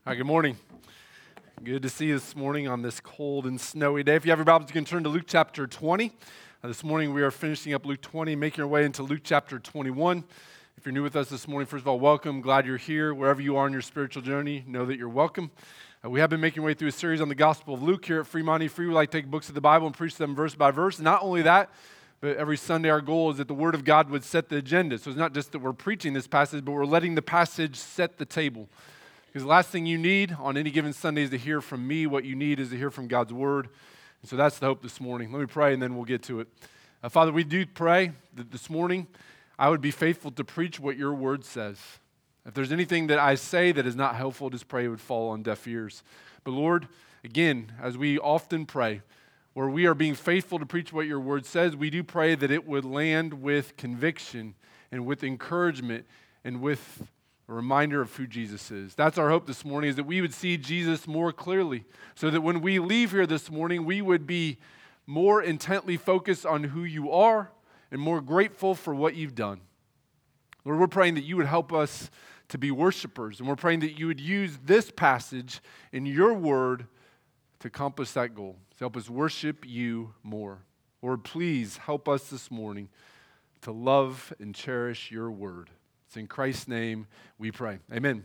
Hi, good morning. Good to see you this morning on this cold and snowy day. If you have your Bibles, you can turn to Luke chapter 20. This morning we are finishing up Luke 20, making our way into Luke chapter 21. If you're new with us this morning, first of all, welcome. Glad you're here. Wherever you are in your spiritual journey, know that you're welcome. We have been making our way through a series on the Gospel of Luke here at Fremont Free. We like to take books of the Bible and preach them verse by verse. Not only that, but every Sunday our goal is that the Word of God would set the agenda. So it's not just that we're preaching this passage, but we're letting the passage set the table. Because the last thing you need on any given Sunday is to hear from me. What you need is to hear from God's Word. And so that's the hope this morning. Let me pray and then we'll get to it. Father, we do pray that this morning I would be faithful to preach what your Word says. If there's anything that I say that is not helpful, just pray it would fall on deaf ears. But Lord, again, as we often pray, where we are being faithful to preach what your Word says, we do pray that it would land with conviction and with encouragement and with a reminder of who Jesus is. That's our hope this morning, is that we would see Jesus more clearly, so that when we leave here this morning, we would be more intently focused on who you are and more grateful for what you've done. Lord, we're praying that you would help us to be worshipers, and we're praying that you would use this passage in your word to accomplish that goal, to help us worship you more. Lord, please help us this morning to love and cherish your word. It's in Christ's name we pray. Amen.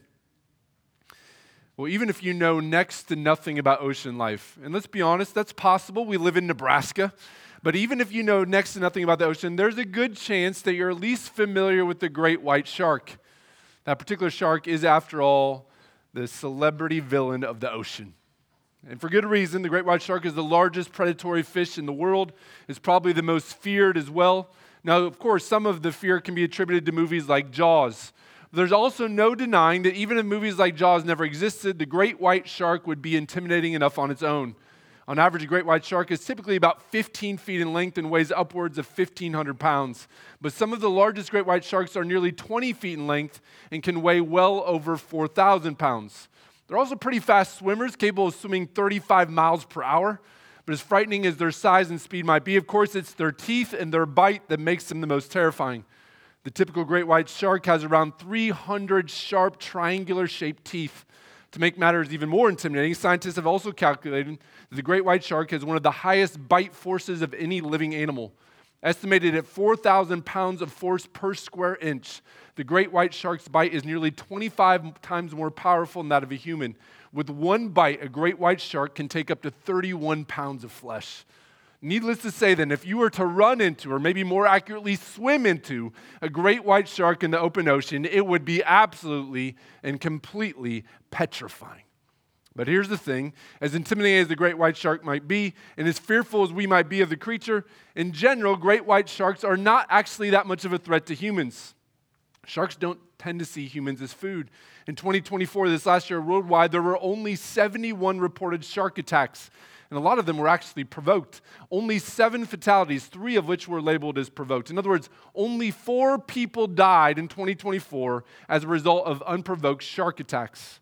Well, even if you know next to nothing about ocean life, and let's be honest, that's possible. We live in Nebraska. But even if you know next to nothing about the ocean, there's a good chance that you're at least familiar with the great white shark. That particular shark is, after all, the celebrity villain of the ocean. And for good reason. The great white shark is the largest predatory fish in the world. It's probably the most feared as well. Now, of course, some of the fear can be attributed to movies like Jaws. There's also no denying that even if movies like Jaws never existed, the great white shark would be intimidating enough on its own. On average, a great white shark is typically about 15 feet in length and weighs upwards of 1,500 pounds. But some of the largest great white sharks are nearly 20 feet in length and can weigh well over 4,000 pounds. They're also pretty fast swimmers, capable of swimming 35 miles per hour. But as frightening as their size and speed might be, of course, it's their teeth and their bite that makes them the most terrifying. The typical great white shark has around 300 sharp, triangular-shaped teeth. To make matters even more intimidating, scientists have also calculated that the great white shark has one of the highest bite forces of any living animal. Estimated at 4,000 pounds of force per square inch, the great white shark's bite is nearly 25 times more powerful than that of a human. With one bite, a great white shark can take up to 31 pounds of flesh. Needless to say then, if you were to run into, or maybe more accurately swim into, a great white shark in the open ocean, it would be absolutely and completely petrifying. But here's the thing, as intimidating as the great white shark might be, and as fearful as we might be of the creature, in general, great white sharks are not actually that much of a threat to humans. Sharks don't tend to see humans as food. In 2024, this last year worldwide, there were only 71 reported shark attacks, and a lot of them were actually provoked. Only 7 fatalities, 3 of which were labeled as provoked. In other words, only 4 people died in 2024 as a result of unprovoked shark attacks.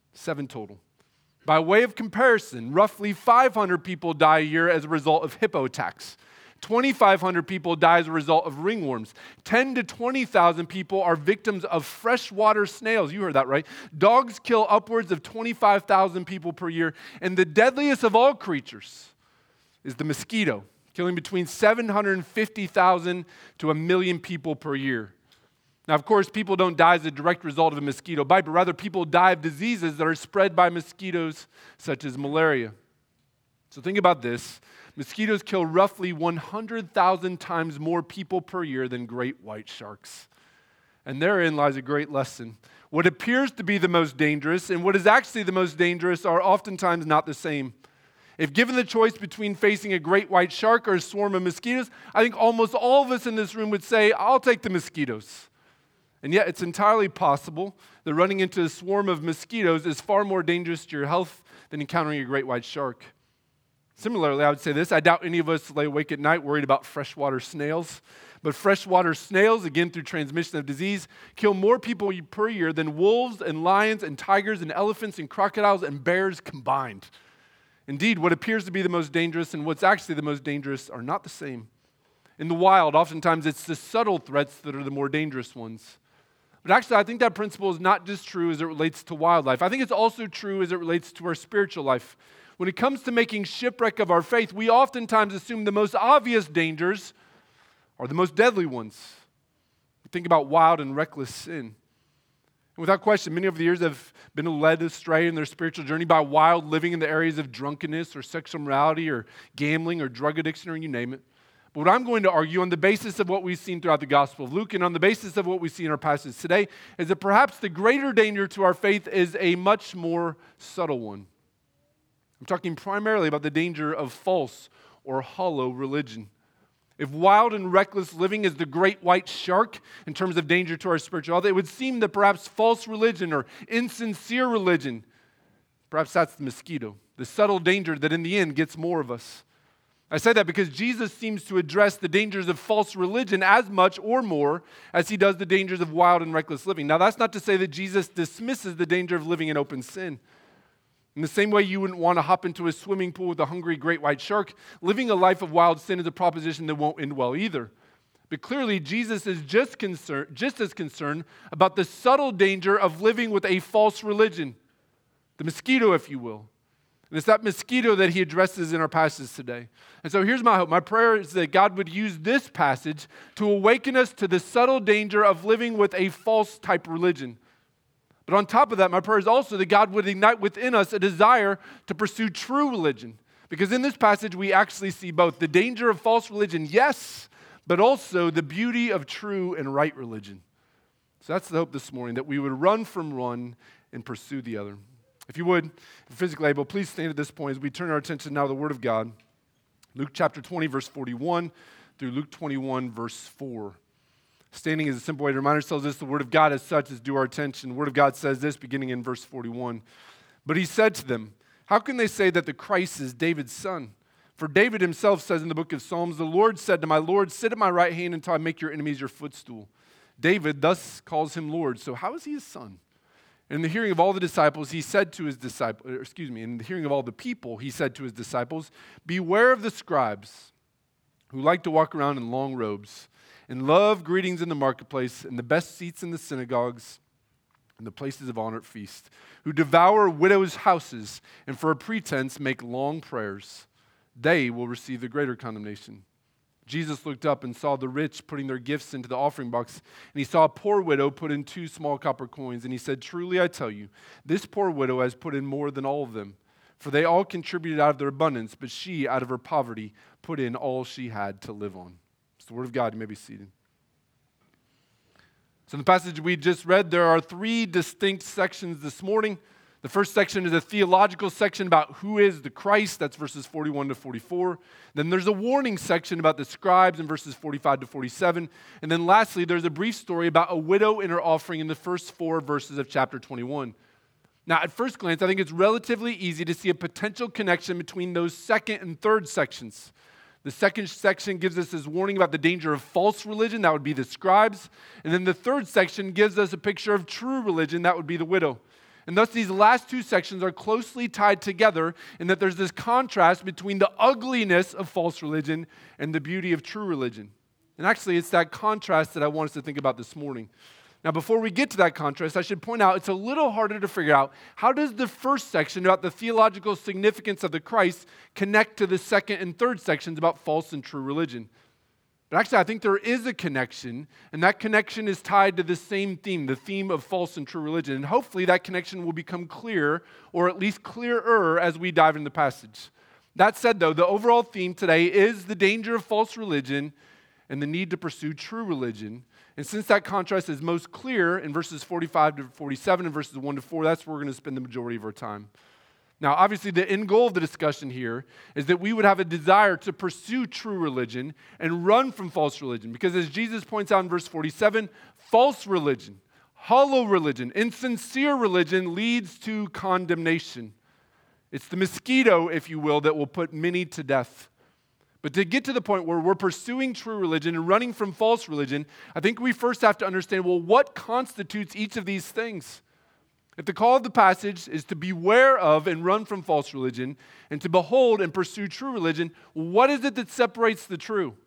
7 total. By way of comparison, roughly 500 people die a year as a result of hippo attacks. 2,500 people die as a result of ringworms. 10 to 20,000 people are victims of freshwater snails. You heard that right. Dogs kill upwards of 25,000 people per year. And the deadliest of all creatures is the mosquito, killing between 750,000 to 1 million people per year. Now, of course, people don't die as a direct result of a mosquito bite, but rather people die of diseases that are spread by mosquitoes, such as malaria. So think about this. Mosquitoes kill roughly 100,000 times more people per year than great white sharks. And therein lies a great lesson. What appears to be the most dangerous and what is actually the most dangerous are oftentimes not the same. If given the choice between facing a great white shark or a swarm of mosquitoes, I think almost all of us in this room would say, I'll take the mosquitoes. And yet it's entirely possible that running into a swarm of mosquitoes is far more dangerous to your health than encountering a great white shark. Similarly, I would say this, I doubt any of us lay awake at night worried about freshwater snails. But freshwater snails, again through transmission of disease, kill more people per year than wolves and lions and tigers and elephants and crocodiles and bears combined. Indeed, what appears to be the most dangerous and what's actually the most dangerous are not the same. In the wild, oftentimes it's the subtle threats that are the more dangerous ones. But actually, I think that principle is not just true as it relates to wildlife. I think it's also true as it relates to our spiritual life. When it comes to making shipwreck of our faith, we oftentimes assume the most obvious dangers are the most deadly ones. Think about wild and reckless sin. And without question, many over the years have been led astray in their spiritual journey by wild living in the areas of drunkenness or sexual immorality or gambling or drug addiction or you name it. But what I'm going to argue on the basis of what we've seen throughout the Gospel of Luke and on the basis of what we see in our passage today is that perhaps the greater danger to our faith is a much more subtle one. I'm talking primarily about the danger of false or hollow religion. If wild and reckless living is the great white shark in terms of danger to our spiritual health, it would seem that perhaps false religion or insincere religion, perhaps that's the mosquito, the subtle danger that in the end gets more of us. I say that because Jesus seems to address the dangers of false religion as much or more as he does the dangers of wild and reckless living. Now, that's not to say that Jesus dismisses the danger of living in open sin. In the same way you wouldn't want to hop into a swimming pool with a hungry great white shark, living a life of wild sin is a proposition that won't end well either. But clearly, Jesus is just as concerned about the subtle danger of living with a false religion, the mosquito, if you will. And it's that mosquito that he addresses in our passage today. And so here's my hope. My prayer is that God would use this passage to awaken us to the subtle danger of living with a false type religion. But on top of that, my prayer is also that God would ignite within us a desire to pursue true religion. Because in this passage, we actually see both the danger of false religion, yes, but also the beauty of true and right religion. So that's the hope this morning, that we would run from one and pursue the other. If you would, if physically able, please stand at this point as we turn our attention now to the Word of God. Luke chapter 20, verse 41 through Luke 21, verse 4. Standing is a simple way to remind ourselves this. The Word of God as such is due our attention. The Word of God says this, beginning in verse 41. But he said to them, how can they say that the Christ is David's son? For David himself says in the book of Psalms, the Lord said to my Lord, sit at my right hand until I make your enemies your footstool. David thus calls him Lord. So how is he his son? In the hearing of all the disciples, he said to his disciples, in the hearing of all the people, he said to his disciples, beware of the scribes who like to walk around in long robes and love greetings in the marketplace and the best seats in the synagogues and the places of honor at feast, who devour widows' houses and for a pretense make long prayers. They will receive the greater condemnation. Jesus looked up and saw the rich putting their gifts into the offering box, and he saw a poor widow put in 2 small copper coins, and he said, truly I tell you, this poor widow has put in more than all of them, for they all contributed out of their abundance, but she, out of her poverty, put in all she had to live on. It's the word of God. You may be seated. So in the passage we just read, there are 3 distinct sections this morning. The first section is a theological section about who is the Christ. That's verses 41 to 44. Then there's a warning section about the scribes in verses 45 to 47. And then lastly, there's a brief story about a widow and her offering in the first 4 verses of chapter 21. Now, at first glance, I think it's relatively easy to see a potential connection between those second and third sections. The second section gives us this warning about the danger of false religion. That would be the scribes. And then the third section gives us a picture of true religion. That would be the widow. And thus these last 2 sections are closely tied together in that there's this contrast between the ugliness of false religion and the beauty of true religion. And actually, it's that contrast that I want us to think about this morning. Now, before we get to that contrast, I should point out it's a little harder to figure out how does the first section about the theological significance of the Christ connect to the second and third sections about false and true religion. But actually, I think there is a connection, and that connection is tied to the same theme, the theme of false and true religion. And hopefully that connection will become clear, or at least clearer, as we dive into the passage. That said, though, the overall theme today is the danger of false religion and the need to pursue true religion. And since that contrast is most clear in verses 45 to 47 and verses 1 to 4, that's where we're going to spend the majority of our time. Now, obviously, the end goal of the discussion here is that we would have a desire to pursue true religion and run from false religion. Because as Jesus points out in verse 47, false religion, hollow religion, insincere religion leads to condemnation. It's the mosquito, if you will, that will put many to death. But to get to the point where we're pursuing true religion and running from false religion, I think we first have to understand, well, what constitutes each of these things? If the call of the passage is to beware of and run from false religion and to behold and pursue true religion, what is it that separates the true?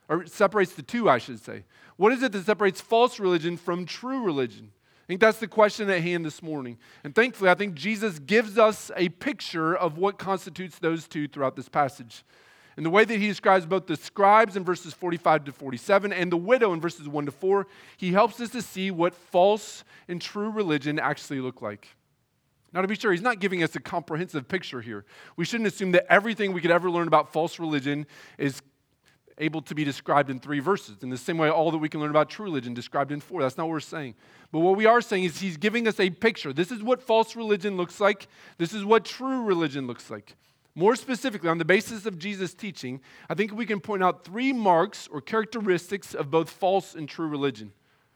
or separates the two, I should say. What is it that separates false religion from true religion? I think that's the question at hand this morning. And thankfully, I think Jesus gives us a picture of what constitutes those two throughout this passage. In the way that he describes both the scribes in verses 45 to 47 and the widow in verses 1 to 4, he helps us to see what false and true religion actually look like. Now, to be sure, he's not giving us a comprehensive picture here. We shouldn't assume that everything we could ever learn about false religion is able to be described in 3 verses. In the same way, all that we can learn about true religion described in 4. That's not what we're saying. But what we are saying is he's giving us a picture. This is what false religion looks like. This is what true religion looks like. More specifically, on the basis of Jesus' teaching, I think we can point out 3 marks or characteristics of both false and true religion.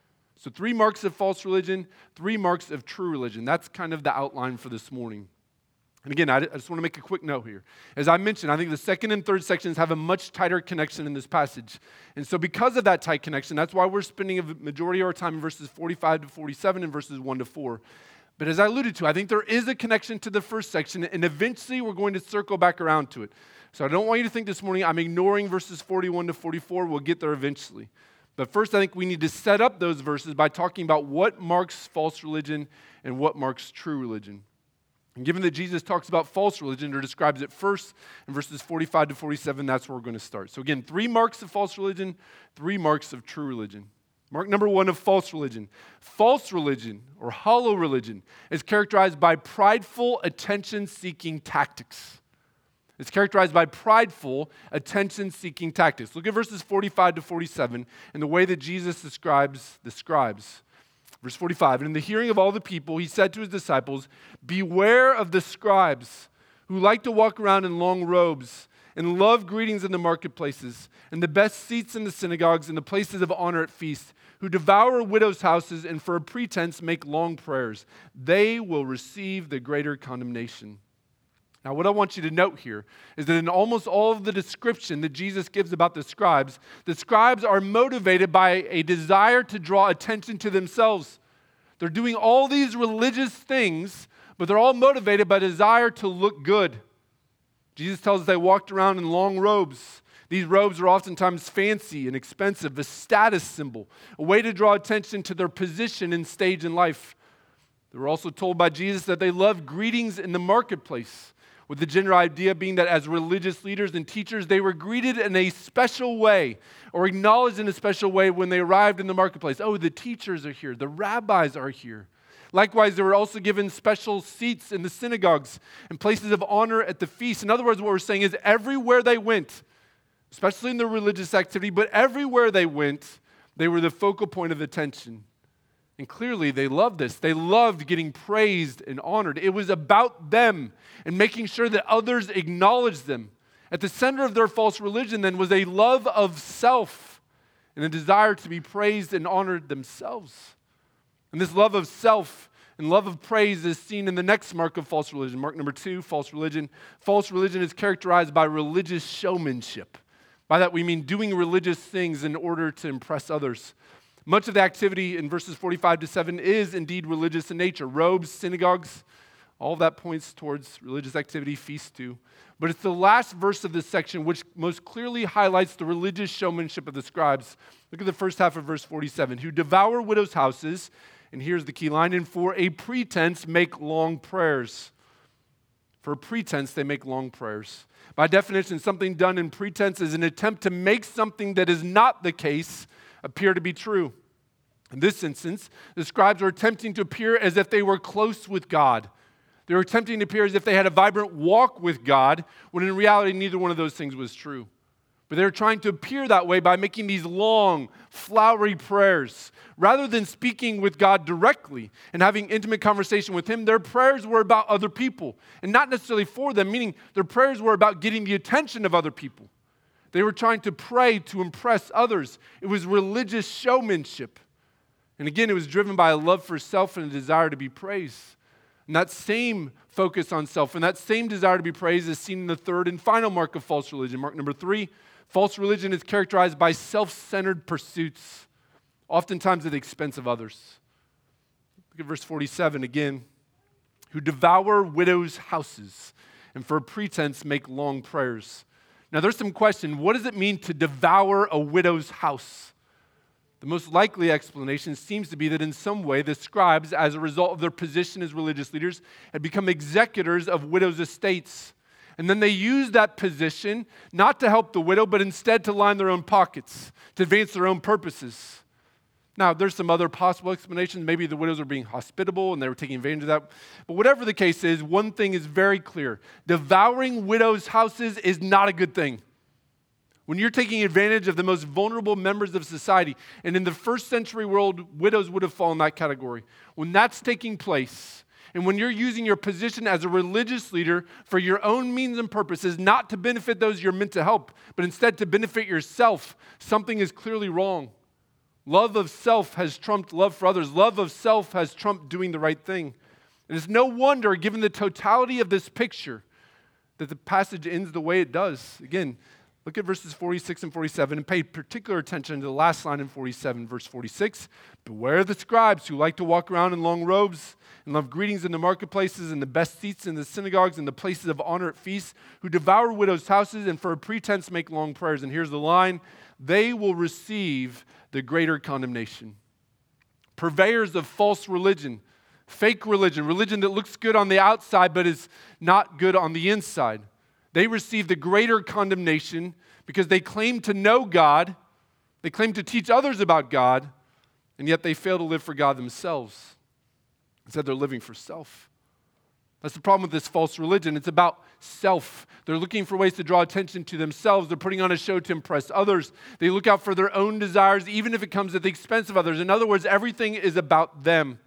So 3 marks of false religion, 3 marks of true religion. That's kind of the outline for this morning. And again, I just want to make a quick note here. As I mentioned, I think the second and third sections have a much tighter connection in this passage. And so because of that tight connection, that's why we're spending a majority of our time in verses 45 to 47 and verses 1 to 4. But as I alluded to, I think there is a connection to the first section, and eventually we're going to circle back around to it. So I don't want you to think this morning I'm ignoring verses 41 to 44. We'll get there eventually. But first, I think we need to set up those verses by talking about what marks false religion and what marks true religion. And given that Jesus talks about false religion or describes it first in verses 45 to 47, that's where we're going to start. So again, 3 marks of false religion, 3 marks of true religion. Mark number 1 of false religion. False religion, or hollow religion, is characterized by prideful, attention-seeking tactics. It's characterized by prideful, attention-seeking tactics. Look at verses 45 to 47 and the way that Jesus describes the scribes. Verse 45, and in the hearing of all the people, he said to his disciples, beware of the scribes who like to walk around in long robes and love greetings in the marketplaces and the best seats in the synagogues and the places of honor at feasts, who devour widows' houses and for a pretense make long prayers. They will receive the greater condemnation. Now, what I want you to note here is that in almost all of the description that Jesus gives about the scribes are motivated by a desire to draw attention to themselves. They're doing all these religious things, but they're all motivated by desire to look good. Jesus tells us they walked around in long robes. These robes are oftentimes fancy and expensive, a status symbol, a way to draw attention to their position and stage in life. They were also told by Jesus that they loved greetings in the marketplace, with the general idea being that as religious leaders and teachers, they were greeted in a special way or acknowledged in a special way when they arrived in the marketplace. Oh, the teachers are here. The rabbis are here. Likewise, they were also given special seats in the synagogues and places of honor at the feast. In other words, what we're saying is everywhere they went, especially in their religious activity, but everywhere they went, they were the focal point of attention. And clearly, they loved this. They loved getting praised and honored. It was about them and making sure that others acknowledged them. At the center of their false religion, then, was a love of self and a desire to be praised and honored themselves. And this love of self and love of praise is seen in the next mark of false religion. Mark number 2, false religion. False religion is characterized by religious showmanship. By that we mean doing religious things in order to impress others. Much of the activity in verses 45 to 7 is indeed religious in nature. Robes, synagogues, all of that points towards religious activity, feasts too. But it's the last verse of this section which most clearly highlights the religious showmanship of the scribes. Look at the first half of verse 47. Who devour widows' houses, and here's the key line, and for a pretense make long prayers. For a pretense, they make long prayers. By definition, something done in pretense is an attempt to make something that is not the case appear to be true. In this instance, the scribes were attempting to appear as if they were close with God. They were attempting to appear as if they had a vibrant walk with God, when in reality, neither one of those things was true. But they were trying to appear that way by making these long, flowery prayers. Rather than speaking with God directly and having intimate conversation with Him, their prayers were about other people, and not necessarily for them, meaning their prayers were about getting the attention of other people. They were trying to pray to impress others. It was religious showmanship. And again, it was driven by a love for self and a desire to be praised. And that same focus on self and that same desire to be praised is seen in the third and final mark of false religion. Mark number 3, false religion is characterized by self-centered pursuits, oftentimes at the expense of others. Look at verse 47 again. Who devour widows' houses and for a pretense make long prayers. Now there's some question, what does it mean to devour a widow's house? The most likely explanation seems to be that in some way the scribes, as a result of their position as religious leaders, had become executors of widows' estates. And then they used that position not to help the widow, but instead to line their own pockets, to advance their own purposes. Now, there's some other possible explanations. Maybe the widows were being hospitable and they were taking advantage of that. But whatever the case is, one thing is very clear. Devouring widows' houses is not a good thing. When you're taking advantage of the most vulnerable members of society, and in the first century world, widows would have fallen in that category. When that's taking place, and when you're using your position as a religious leader for your own means and purposes, not to benefit those you're meant to help, but instead to benefit yourself, something is clearly wrong. Love of self has trumped love for others. Love of self has trumped doing the right thing. And it's no wonder, given the totality of this picture, that the passage ends the way it does. Again, look at verses 46 and 47 and pay particular attention to the last line in 47, verse 46. Beware the scribes who like to walk around in long robes and love greetings in the marketplaces and the best seats in the synagogues and the places of honor at feasts, who devour widows' houses and for a pretense make long prayers. And here's the line, they will receive the greater condemnation. Purveyors of false religion, fake religion, religion that looks good on the outside but is not good on the inside. They receive the greater condemnation because they claim to know God, they claim to teach others about God, and yet they fail to live for God themselves. Instead, they're living for self. That's the problem with this false religion. It's about self. They're looking for ways to draw attention to themselves. They're putting on a show to impress others. They look out for their own desires, even if it comes at the expense of others. In other words, everything is about them.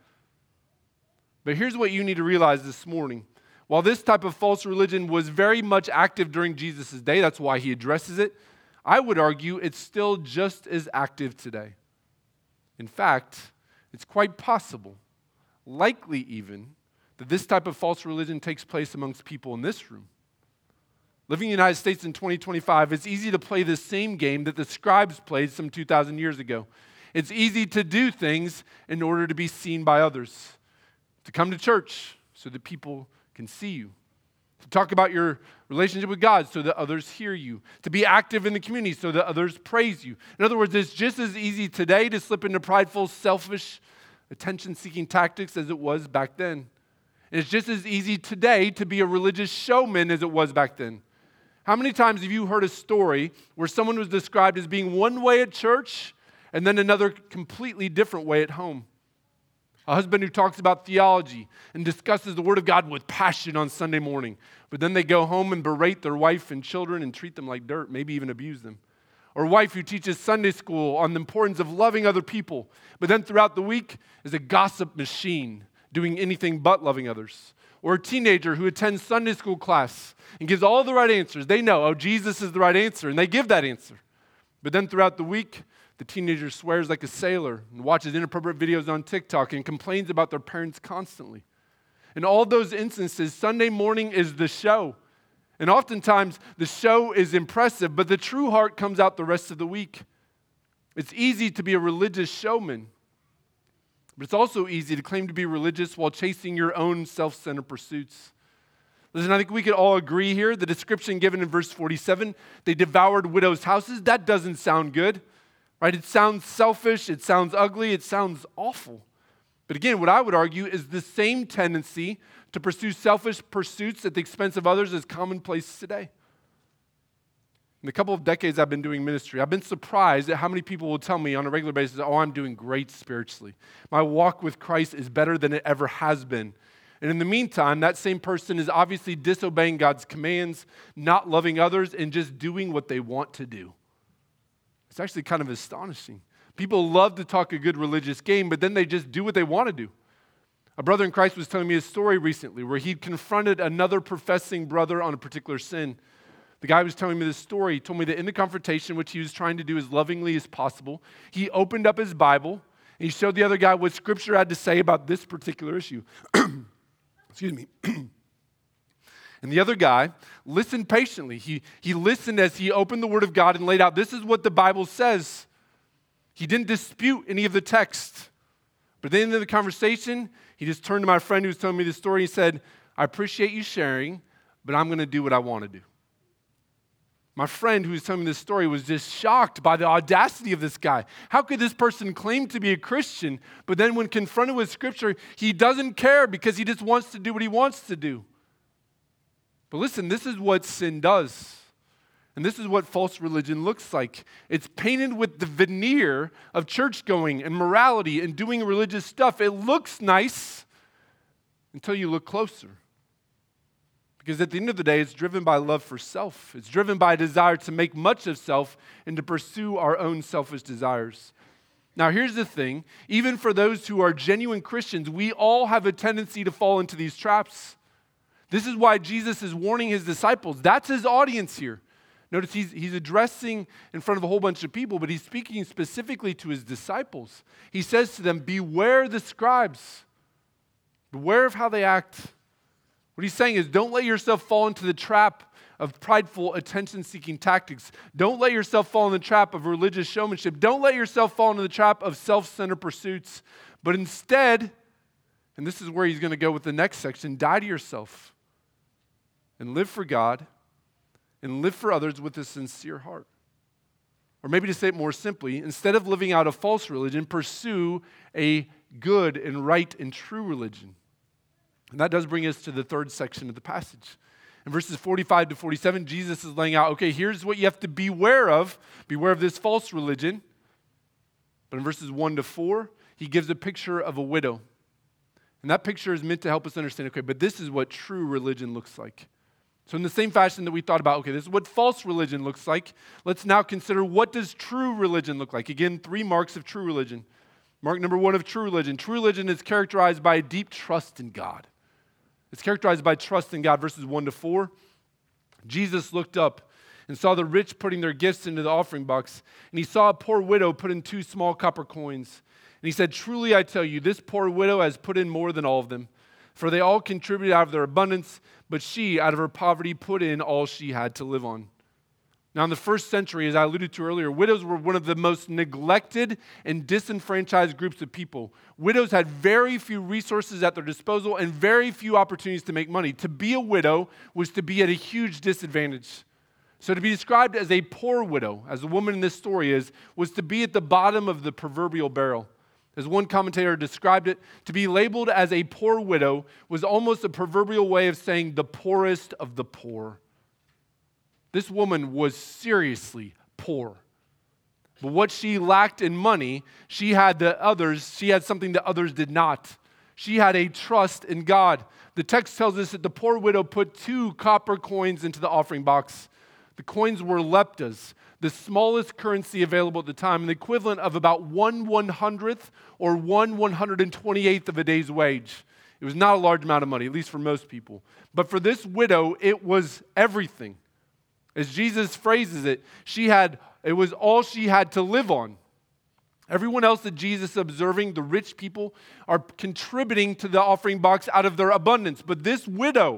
But here's what you need to realize this morning. While this type of false religion was very much active during Jesus' day, that's why he addresses it, I would argue it's still just as active today. In fact, it's quite possible, likely even, that this type of false religion takes place amongst people in this room. Living in the United States in 2025, it's easy to play the same game that the scribes played some 2,000 years ago. It's easy to do things in order to be seen by others, to come to church so that people can see you, to talk about your relationship with God so that others hear you, to be active in the community so that others praise you. In other words, it's just as easy today to slip into prideful, selfish, attention-seeking tactics as it was back then. And it's just as easy today to be a religious showman as it was back then. How many times have you heard a story where someone was described as being one way at church and then another completely different way at home? A husband who talks about theology and discusses the Word of God with passion on Sunday morning, but then they go home and berate their wife and children and treat them like dirt, maybe even abuse them. Or a wife who teaches Sunday school on the importance of loving other people, but then throughout the week is a gossip machine, doing anything but loving others. Or a teenager who attends Sunday school class and gives all the right answers. They know, oh, Jesus is the right answer, and they give that answer. But then throughout the week, the teenager swears like a sailor and watches inappropriate videos on TikTok and complains about their parents constantly. In all those instances, Sunday morning is the show. And oftentimes, the show is impressive, but the true heart comes out the rest of the week. It's easy to be a religious showman, but it's also easy to claim to be religious while chasing your own self-centered pursuits. Listen, I think we could all agree here, the description given in verse 47, they devoured widows' houses, that doesn't sound good, right? It sounds selfish, it sounds ugly, it sounds awful. But again, what I would argue is the same tendency to pursue selfish pursuits at the expense of others is commonplace today. In the couple of decades I've been doing ministry, I've been surprised at how many people will tell me on a regular basis, oh, I'm doing great spiritually. My walk with Christ is better than it ever has been. And in the meantime, that same person is obviously disobeying God's commands, not loving others, and just doing what they want to do. It's actually kind of astonishing. People love to talk a good religious game, but then they just do what they want to do. A brother in Christ was telling me a story recently where he'd confronted another professing brother on a particular sin. The guy was telling me this story. He told me that in the confrontation, which he was trying to do as lovingly as possible, he opened up his Bible and he showed the other guy what Scripture had to say about this particular issue. Excuse me. And the other guy listened patiently. He listened as he opened the Word of God and laid out, this is what the Bible says. He didn't dispute any of the text. But at the end of the conversation, he just turned to my friend who was telling me the story and said, I appreciate you sharing, but I'm going to do what I want to do. My friend who was telling me this story was just shocked by the audacity of this guy. How could this person claim to be a Christian, but then when confronted with Scripture, he doesn't care because he just wants to do what he wants to do? But listen, this is what sin does. And this is what false religion looks like. It's painted with the veneer of church going and morality and doing religious stuff. It looks nice until you look closer. Because at the end of the day, it's driven by love for self. It's driven by a desire to make much of self and to pursue our own selfish desires. Now, here's the thing. Even for those who are genuine Christians, we all have a tendency to fall into these traps. This is why Jesus is warning his disciples. That's his audience here. Notice he's addressing in front of a whole bunch of people, but he's speaking specifically to his disciples. He says to them, beware the scribes. Beware of how they act. What he's saying is, don't let yourself fall into the trap of prideful, attention-seeking tactics. Don't let yourself fall in the trap of religious showmanship. Don't let yourself fall into the trap of self-centered pursuits. But instead, and this is where he's going to go with the next section, die to yourself and live for God and live for others with a sincere heart. Or maybe to say it more simply, instead of living out a false religion, pursue a good and right and true religion. And that does bring us to the third section of the passage. In verses 45 to 47, Jesus is laying out, okay, here's what you have to beware of. Beware of this false religion. But in verses 1 to 4, he gives a picture of a widow. And that picture is meant to help us understand, okay, but this is what true religion looks like. So in the same fashion that we thought about, okay, this is what false religion looks like, let's now consider what does true religion look like. Again, 3 marks of true religion. Mark number 1 of true religion. True religion is characterized by a deep trust in God. It's characterized by trust in God, verses 1 to 4. Jesus looked up and saw the rich putting their gifts into the offering box, and he saw a poor widow put in 2 small copper coins. And he said, truly I tell you, this poor widow has put in more than all of them, for they all contributed out of their abundance, but she, out of her poverty, put in all she had to live on. Now, in the first century, as I alluded to earlier, widows were one of the most neglected and disenfranchised groups of people. Widows had very few resources at their disposal and very few opportunities to make money. To be a widow was to be at a huge disadvantage. So to be described as a poor widow, as the woman in this story is, was to be at the bottom of the proverbial barrel. As one commentator described it, to be labeled as a poor widow was almost a proverbial way of saying the poorest of the poor. This woman was seriously poor. But what she lacked in money, she had something that others did not. She had a trust in God. The text tells us that the poor widow put 2 copper coins into the offering box. The coins were leptas, the smallest currency available at the time, the equivalent of about 1/100th or 1/128th of a day's wage. It was not a large amount of money, at least for most people. But for this widow, it was everything. As Jesus phrases it, it was all she had to live on. Everyone else that Jesus is observing, the rich people, are contributing to the offering box out of their abundance. But this widow,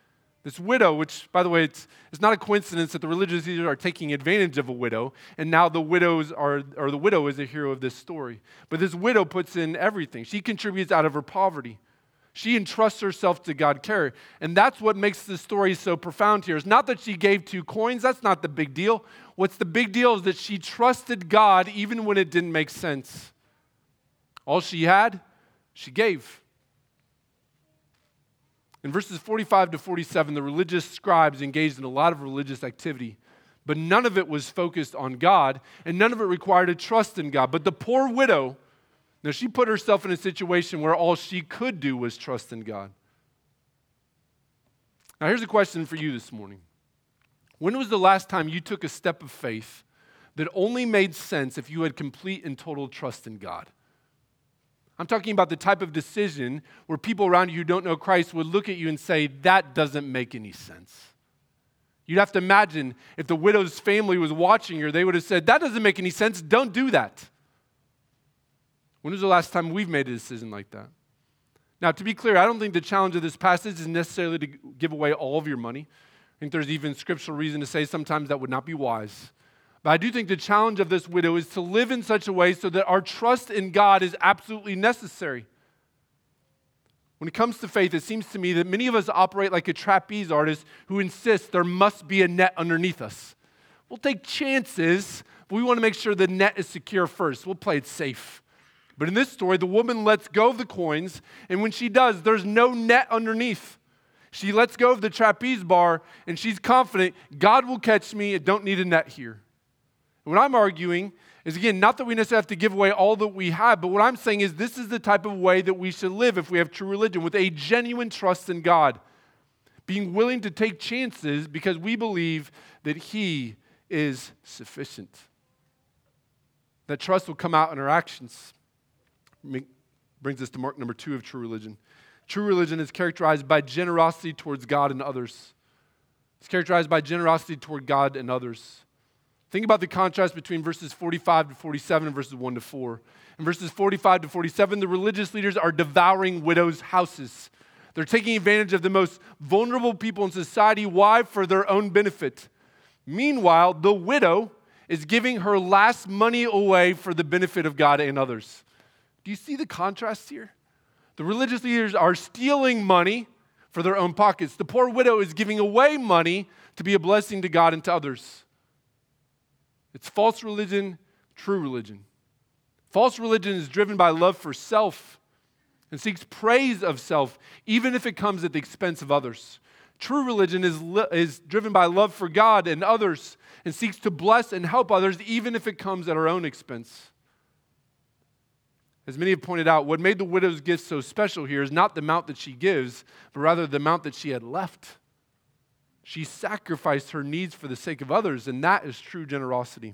which, by the way, it's not a coincidence that the religious leaders are taking advantage of a widow, and now the widow is the hero of this story. But this widow puts in everything. She contributes out of her poverty. She entrusts herself to God's care. And that's what makes the story so profound here. It's not that she gave 2 coins. That's not the big deal. What's the big deal is that she trusted God even when it didn't make sense. All she had, she gave. In verses 45 to 47, the religious scribes engaged in a lot of religious activity, but none of it was focused on God, and none of it required a trust in God. But the poor widow, now, she put herself in a situation where all she could do was trust in God. Now, here's a question for you this morning. When was the last time you took a step of faith that only made sense if you had complete and total trust in God? I'm talking about the type of decision where people around you who don't know Christ would look at you and say, that doesn't make any sense. You'd have to imagine if the widow's family was watching her, they would have said, that doesn't make any sense, don't do that. When was the last time we've made a decision like that? Now, to be clear, I don't think the challenge of this passage is necessarily to give away all of your money. I think there's even scriptural reason to say sometimes that would not be wise. But I do think the challenge of this widow is to live in such a way so that our trust in God is absolutely necessary. When it comes to faith, it seems to me that many of us operate like a trapeze artist who insists there must be a net underneath us. We'll take chances, but we want to make sure the net is secure first. We'll play it safe. But in this story, the woman lets go of the coins, and when she does, there's no net underneath. She lets go of the trapeze bar, and she's confident, God will catch me, I don't need a net here. And what I'm arguing is, again, not that we necessarily have to give away all that we have, but what I'm saying is this is the type of way that we should live if we have true religion, with a genuine trust in God, being willing to take chances because we believe that He is sufficient. That trust will come out in our actions. Brings us to mark number 2 of true religion. True religion is characterized by generosity towards God and others. It's characterized by generosity toward God and others. Think about the contrast between verses 45 to 47 and verses 1 to 4. In verses 45 to 47, the religious leaders are devouring widows' houses. They're taking advantage of the most vulnerable people in society. Why? For their own benefit. Meanwhile, the widow is giving her last money away for the benefit of God and others. Do you see the contrast here? The religious leaders are stealing money for their own pockets. The poor widow is giving away money to be a blessing to God and to others. It's false religion, true religion. False religion is driven by love for self and seeks praise of self, even if it comes at the expense of others. True religion is driven by love for God and others and seeks to bless and help others, even if it comes at our own expense. As many have pointed out, what made the widow's gift so special here is not the amount that she gives, but rather the amount that she had left. She sacrificed her needs for the sake of others, and that is true generosity.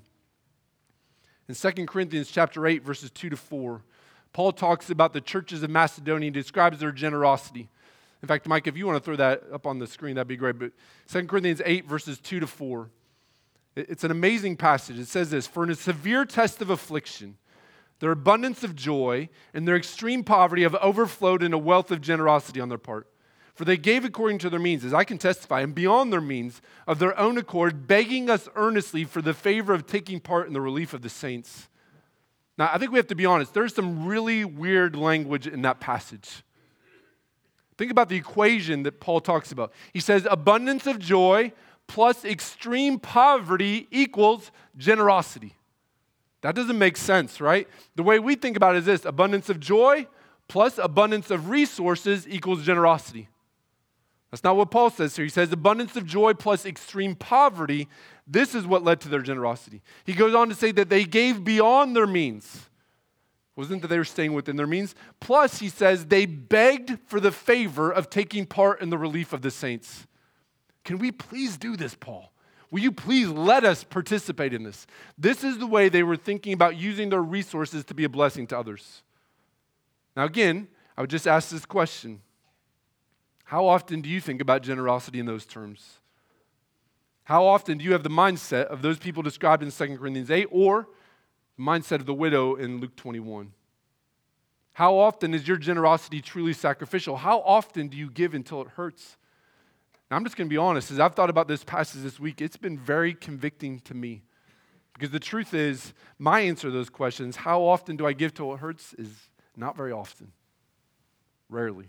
In 2 Corinthians chapter 8, verses 2 to 4, Paul talks about the churches of Macedonia and describes their generosity. In fact, Mike, if you want to throw that up on the screen, that'd be great. But 2 Corinthians 8, verses 2 to 4, it's an amazing passage. It says this: "For in a severe test of affliction, their abundance of joy and their extreme poverty have overflowed in a wealth of generosity on their part. For they gave according to their means, as I can testify, and beyond their means, of their own accord, begging us earnestly for the favor of taking part in the relief of the saints." Now, I think we have to be honest. There's some really weird language in that passage. Think about the equation that Paul talks about. He says abundance of joy plus extreme poverty equals generosity. That doesn't make sense, right? The way we think about it is this: abundance of joy plus abundance of resources equals generosity. That's not what Paul says here. He says abundance of joy plus extreme poverty. This is what led to their generosity. He goes on to say that they gave beyond their means. It wasn't that they were staying within their means. Plus, he says they begged for the favor of taking part in the relief of the saints. Can we please do this, Paul? Will you please let us participate in this? This is the way they were thinking about using their resources to be a blessing to others. Now again, I would just ask this question. How often do you think about generosity in those terms? How often do you have the mindset of those people described in 2 Corinthians 8 or the mindset of the widow in Luke 21? How often is your generosity truly sacrificial? How often do you give until it hurts? Now, I'm just going to be honest. As I've thought about this passage this week, it's been very convicting to me. Because the truth is, my answer to those questions, how often do I give till it hurts, is not very often. Rarely.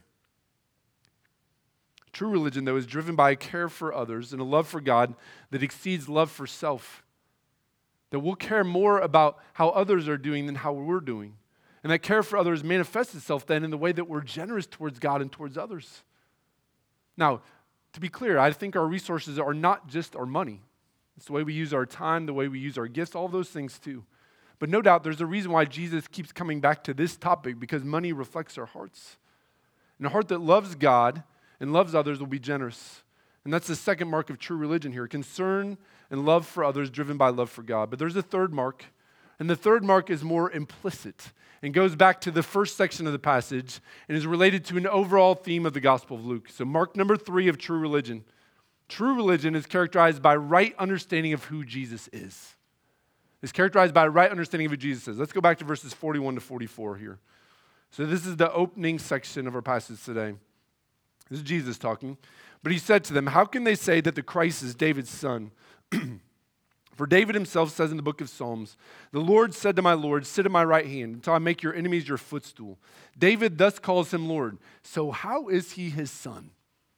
True religion, though, is driven by a care for others and a love for God that exceeds love for self. That we'll care more about how others are doing than how we're doing. And that care for others manifests itself then in the way that we're generous towards God and towards others. Now, to be clear, I think our resources are not just our money. It's the way we use our time, the way we use our gifts, all those things too. But no doubt there's a reason why Jesus keeps coming back to this topic, because money reflects our hearts. And a heart that loves God and loves others will be generous. And that's the second mark of true religion here: concern and love for others driven by love for God. But there's a third mark, and the third mark is more implicit and goes back to the first section of the passage and is related to an overall theme of the Gospel of Luke. So mark number 3 of true religion. True religion is characterized by right understanding of who Jesus is. It's characterized by a right understanding of who Jesus is. Let's go back to verses 41 to 44 here. So this is the opening section of our passage today. This is Jesus talking. But he said to them, "How can they say that the Christ is David's son? For David himself says in the book of Psalms, 'The Lord said to my Lord, sit at my right hand until I make your enemies your footstool.' David thus calls him Lord. So how is he his son?"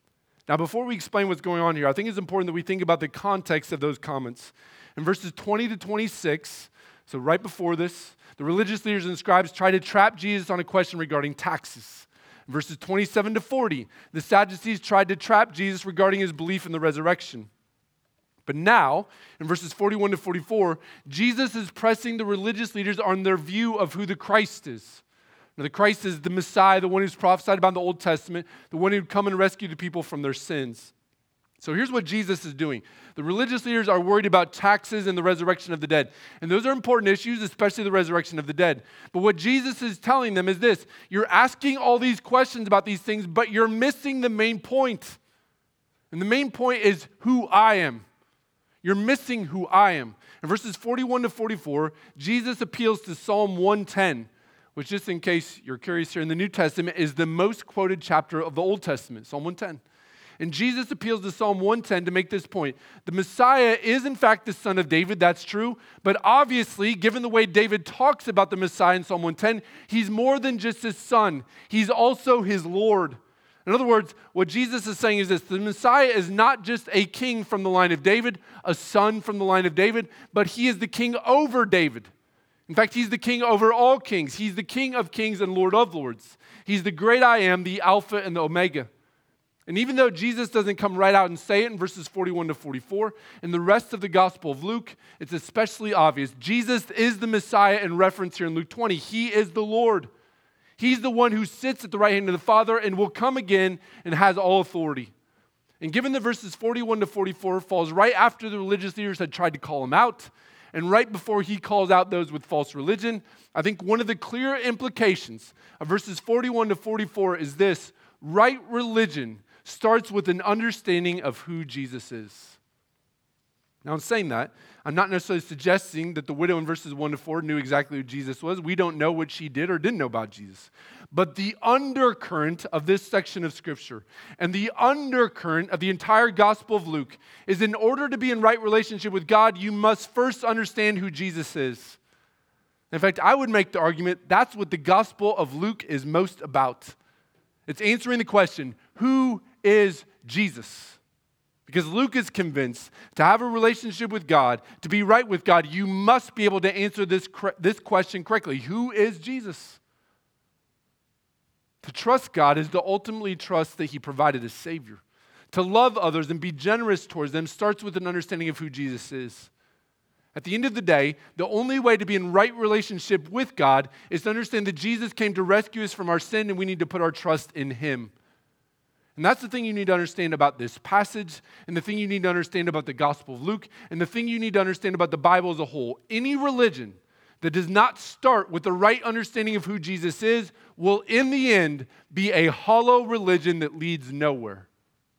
Now, before we explain what's going on here, I think it's important that we think about the context of those comments. In verses 20 to 26, so right before this, the religious leaders and scribes try to trap Jesus on a question regarding taxes. In verses 27 to 40, the Sadducees tried to trap Jesus regarding his belief in the resurrection. But now, in verses 41 to 44, Jesus is pressing the religious leaders on their view of who the Christ is. Now, the Christ is the Messiah, the one who's prophesied about in the Old Testament, the one who'd come and rescue the people from their sins. So here's what Jesus is doing. The religious leaders are worried about taxes and the resurrection of the dead. And those are important issues, especially the resurrection of the dead. But what Jesus is telling them is this: you're asking all these questions about these things, but you're missing the main point. And the main point is who I am. You're missing who I am. In verses 41 to 44, Jesus appeals to Psalm 110, which, just in case you're curious here, in the New Testament is the most quoted chapter of the Old Testament, Psalm 110. And Jesus appeals to Psalm 110 to make this point. The Messiah is, in fact, the son of David, that's true. But obviously, given the way David talks about the Messiah in Psalm 110, he's more than just his son. He's also his Lord. In other words, what Jesus is saying is this: the Messiah is not just a king from the line of David, a son from the line of David, but he is the king over David. In fact, he's the king over all kings. He's the King of kings and Lord of lords. He's the great I am, the Alpha and the Omega. And even though Jesus doesn't come right out and say it in verses 41 to 44, in the rest of the Gospel of Luke, it's especially obvious. Jesus is the Messiah in reference here in Luke 20. He is the Lord. He's the one who sits at the right hand of the Father and will come again and has all authority. And given that verses 41 to 44 falls right after the religious leaders had tried to call him out, and right before he calls out those with false religion, I think one of the clear implications of verses 41 to 44 is this: right religion starts with an understanding of who Jesus is. Now, in saying that, I'm not necessarily suggesting that the widow in verses 1 to 4 knew exactly who Jesus was. We don't know what she did or didn't know about Jesus. But the undercurrent of this section of Scripture and the undercurrent of the entire Gospel of Luke is, in order to be in right relationship with God, you must first understand who Jesus is. In fact, I would make the argument that's what the Gospel of Luke is most about. It's answering the question, who is Jesus? Because Luke is convinced to have a relationship with God, to be right with God, you must be able to answer this question correctly. Who is Jesus? To trust God is to ultimately trust that He provided a Savior. To love others and be generous towards them starts with an understanding of who Jesus is. At the end of the day, the only way to be in right relationship with God is to understand that Jesus came to rescue us from our sin, and we need to put our trust in Him. And that's the thing you need to understand about this passage, and the thing you need to understand about the Gospel of Luke, and the thing you need to understand about the Bible as a whole. Any religion that does not start with the right understanding of who Jesus is will, in the end, be a hollow religion that leads nowhere.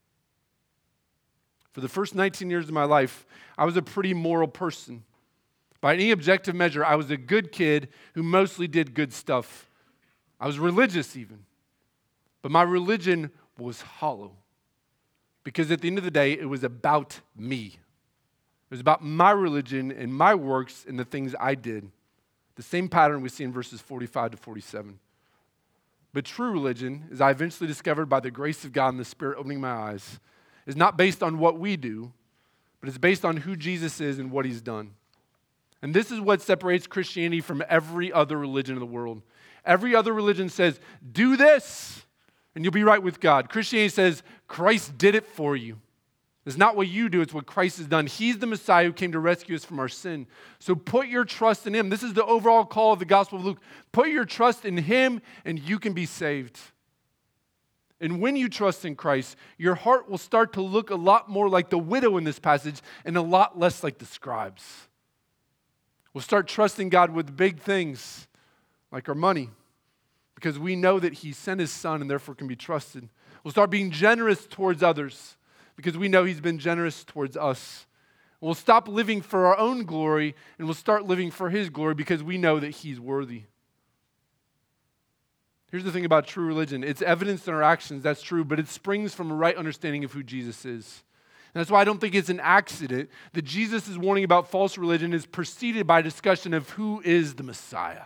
For the first 19 years of my life, I was a pretty moral person. By any objective measure, I was a good kid who mostly did good stuff. I was religious even. But my religion was hollow. Because at the end of the day, it was about me. It was about my religion and my works and the things I did. The same pattern we see in verses 45 to 47. But true religion, as I eventually discovered by the grace of God and the Spirit opening my eyes, is not based on what we do, but it's based on who Jesus is and what He's done. And this is what separates Christianity from every other religion in the world. Every other religion says, do this, and you'll be right with God. Christianity says, Christ did it for you. It's not what you do, it's what Christ has done. He's the Messiah who came to rescue us from our sin. So put your trust in Him. This is the overall call of the Gospel of Luke. Put your trust in Him, and you can be saved. And when you trust in Christ, your heart will start to look a lot more like the widow in this passage and a lot less like the scribes. We'll start trusting God with big things like our money, because we know that He sent His Son and therefore can be trusted. We'll start being generous towards others because we know He's been generous towards us. We'll stop living for our own glory and we'll start living for His glory because we know that He's worthy. Here's the thing about true religion. It's evidenced in our actions, that's true, but it springs from a right understanding of who Jesus is. And that's why I don't think it's an accident that Jesus' warning about false religion is preceded by a discussion of who is the Messiah.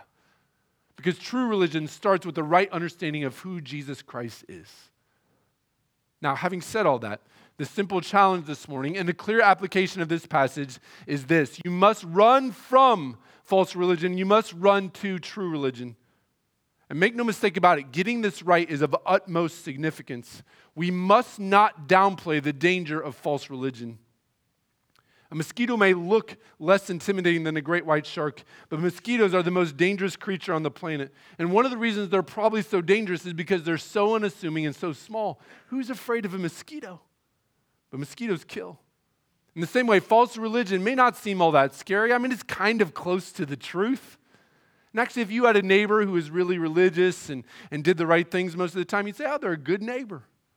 Because true religion starts with the right understanding of who Jesus Christ is. Now, having said all that, the simple challenge this morning and the clear application of this passage is this: you must run from false religion, you must run to true religion. And make no mistake about it, getting this right is of utmost significance. We must not downplay the danger of false religion. A mosquito may look less intimidating than a great white shark, but mosquitoes are the most dangerous creature on the planet. And one of the reasons they're probably so dangerous is because they're so unassuming and so small. Who's afraid of a mosquito? But mosquitoes kill. In the same way, false religion may not seem all that scary. I mean, it's kind of close to the truth. And actually, if you had a neighbor who was really religious and did the right things most of the time, you'd say, oh, they're a good neighbor.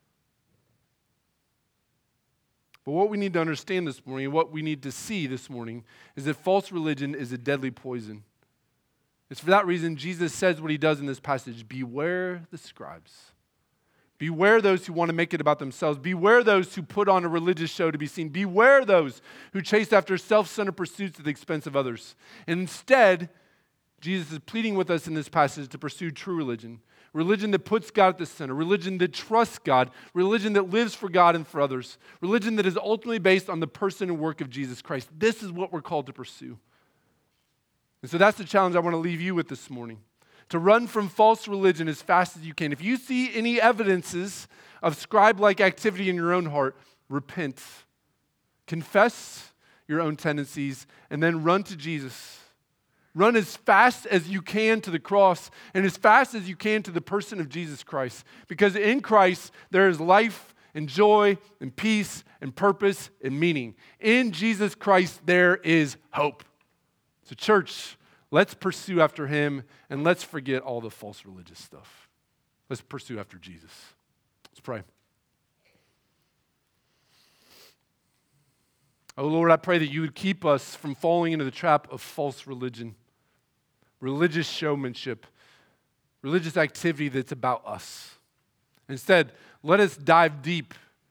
But what we need to understand this morning, what we need to see this morning, is that false religion is a deadly poison. It's for that reason Jesus says what he does in this passage: beware the scribes. Beware those who want to make it about themselves. Beware those who put on a religious show to be seen. Beware those who chase after self-centered pursuits at the expense of others. And instead, Jesus is pleading with us in this passage to pursue true religion. Religion that puts God at the center. Religion that trusts God. Religion that lives for God and for others. Religion that is ultimately based on the person and work of Jesus Christ. This is what we're called to pursue. And so that's the challenge I want to leave you with this morning. To run from false religion as fast as you can. If you see any evidences of scribe-like activity in your own heart, repent. Confess your own tendencies and then run to Jesus. Run as fast as you can to the cross and as fast as you can to the person of Jesus Christ. Because in Christ, there is life and joy and peace and purpose and meaning. In Jesus Christ, there is hope. So church, let's pursue after him and let's forget all the false religious stuff. Let's pursue after Jesus. Let's pray. Oh Lord, I pray that you would keep us from falling into the trap of false religion. Religious showmanship, religious activity that's about us. Instead, let us dive deep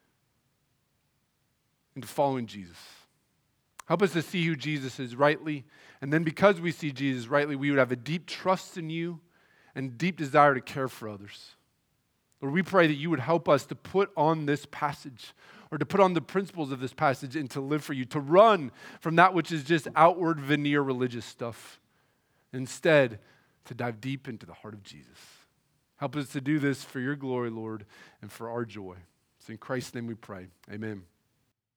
into following Jesus. Help us to see who Jesus is rightly, and then because we see Jesus rightly, we would have a deep trust in you and deep desire to care for others. Lord, we pray that you would help us to put on this passage or to put on the principles of this passage and to live for you, to run from that which is just outward veneer religious stuff. Instead, to dive deep into the heart of Jesus. Help us to do this for your glory, Lord, and for our joy. It's in Christ's name we pray. Amen.